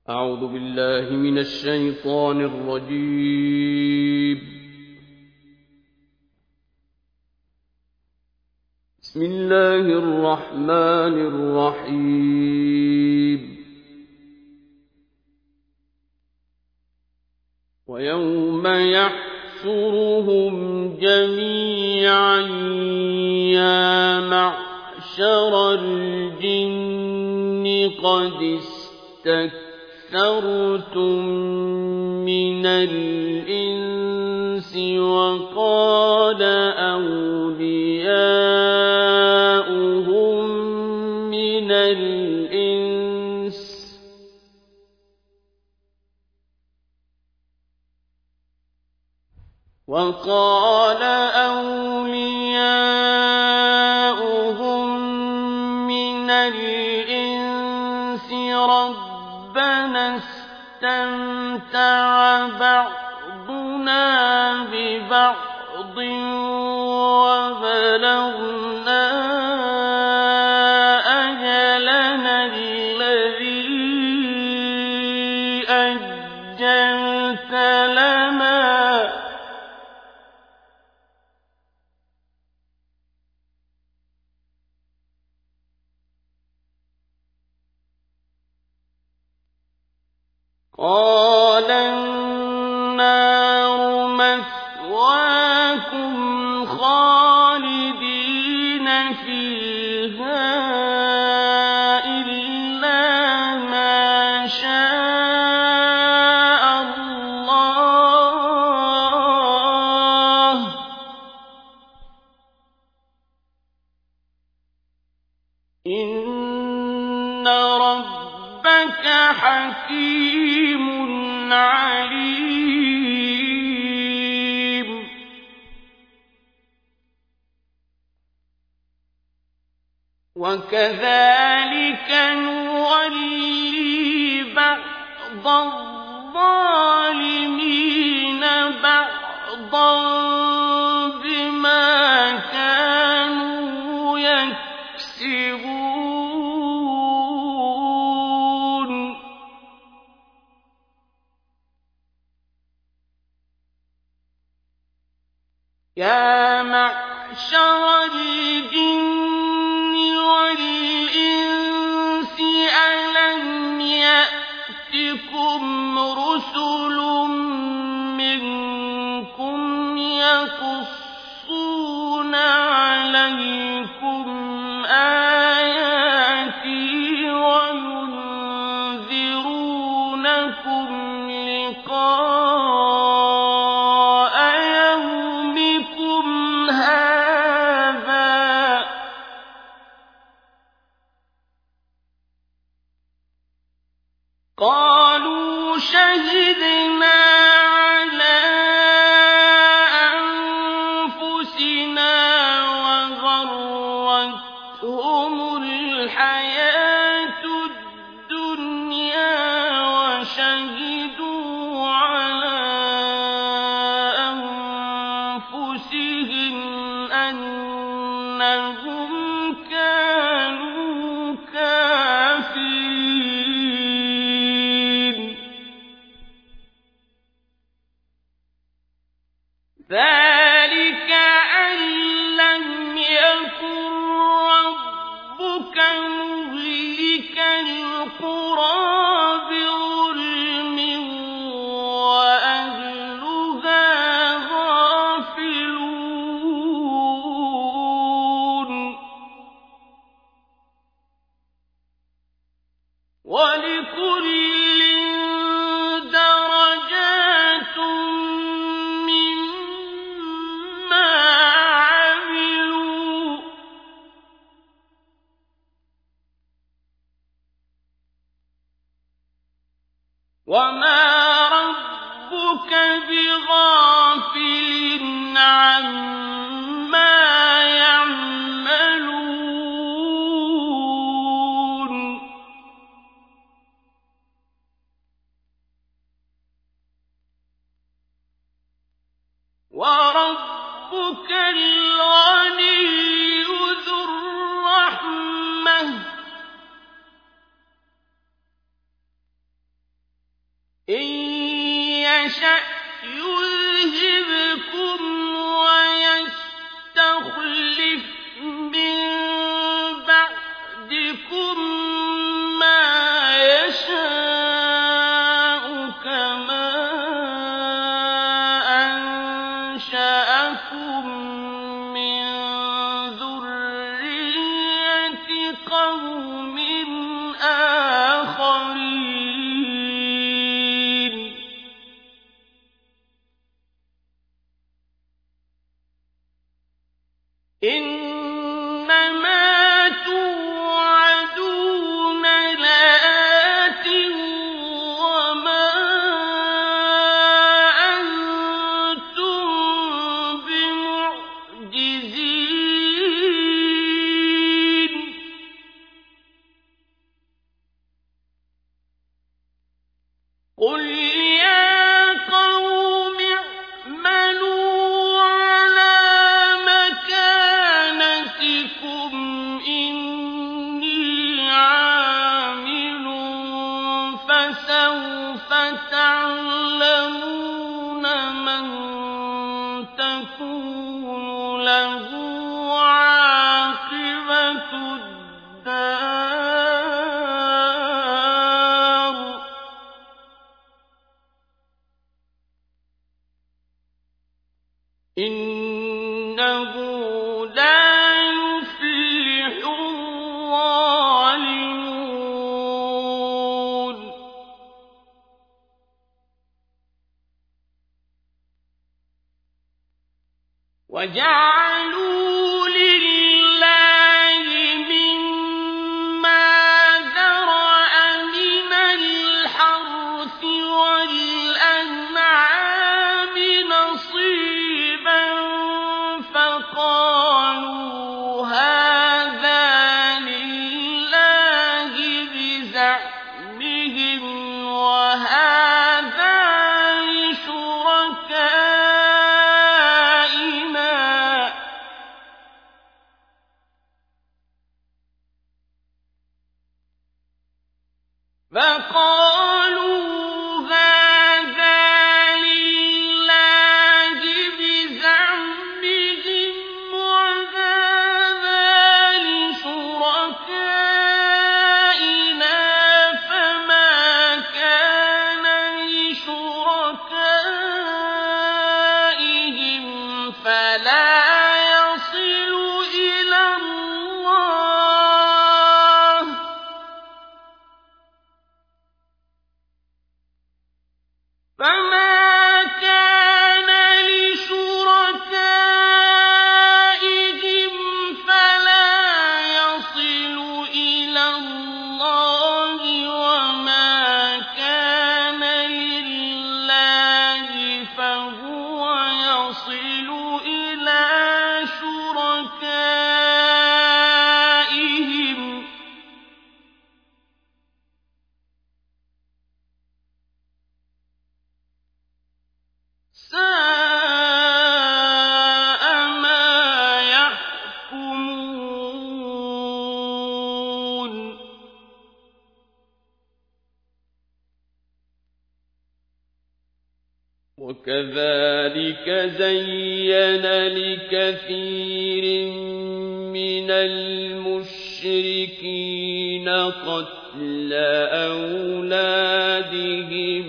أعوذ بالله من الشيطان الرجيم. بسم الله الرحمن الرحيم. ويوم يحشرهم جميعا يا معشر الجن قد استكثرتم من الإنس وقال أولياؤهم من الإنس ربنا استمتع بعضنا ببعض وبلغنا أجلنا الذي أجلت لنا قال النار مثواكم خالدين فيها إلا ما شاء الله إن ربك حكيم عليم. وكذلك نولي بعض الظالمين بعضا بما كانوا يكسبون. يا معشر الجن والإنس ألم يأتكم رسل منكم يقصون عليكم آياتي وينذرونكم لقاء يومكم هذا قالوا شهدنا على أنفسنا وغرتهم الحياة الدنيا وشهدوا على أنفسهم أنهم كانوا كافرين. ذلك أن لم يكن ربك مهلك القرى بظلم وأهلها غافلون. ولكل درجات مما عملوا وما ربك بغافل عما يعملون. وربك الغني ذو الرحمة إن يشأ يذهبكم ويستخلف من بعدكم ما يشاء كما أنشأكم من ذرية قوم آخرين إنما توعدون لآت وما أنتم بمعجزين قل يا قوم اعملوا على مكانتكم إني عامل فسوف تعلمون من تكون له عاقبة الدار إنه لا يفلح الظالمون وجعلوا لله مما ذرأ من الحرث والأنعام نصيبا فقالوا هذا لله بزعمهم وهذا لشركائنا فما كان لشركائهم فلا يصل إلى الله فما كان لشركائهم فلا يصل إلى الله وما كان لله فهو يصل إلى شركائهم ساء ما يحكمون وكذلك زين لكثير من المشركين قتل أولادهم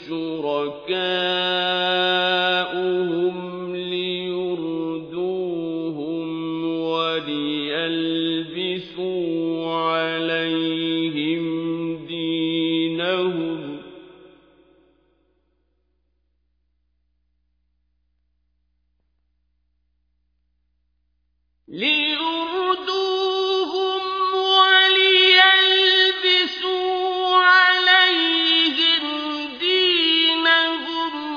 شركاؤهم ليردوهم وليلبسوا عليهم دينهم وليلبسوا عليهم دينهم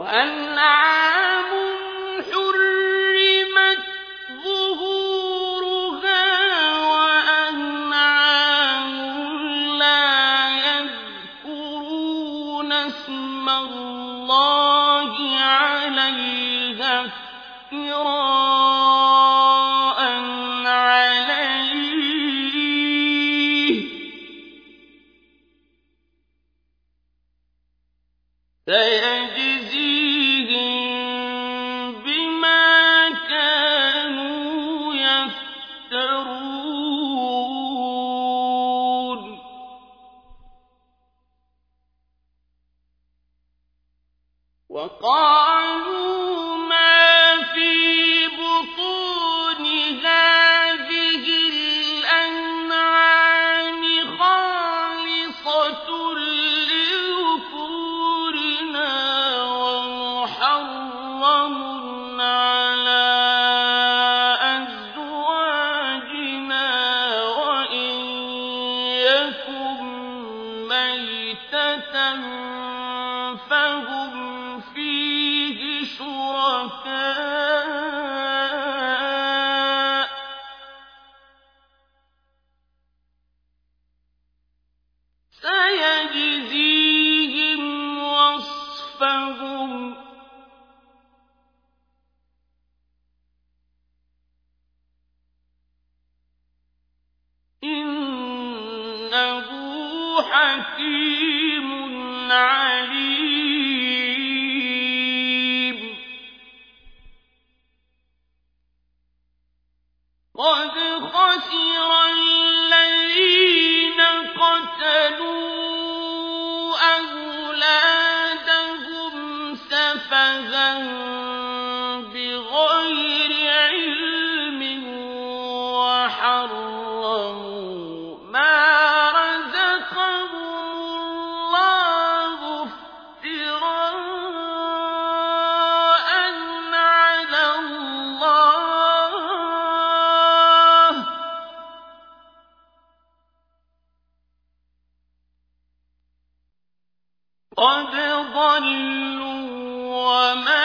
وأنعام حرمت ظهورها وأنعام لا يذكرون اسم الله عليها افتراء عليه سيجزيهم بما كانوا يفترون وقالوا ما في بطون هذه الأنعام خالصة لذكورنا ومحرم على أزواجنا وإن يكن ميتة فهم فيه شركاء سيجزيهم وصفهم إنه حكيم عليم قد خسر الذين قتلوا أولادهم سفها بغير علم وحرموا ما رزقهم الله افتراء على الله قد ضلوا وما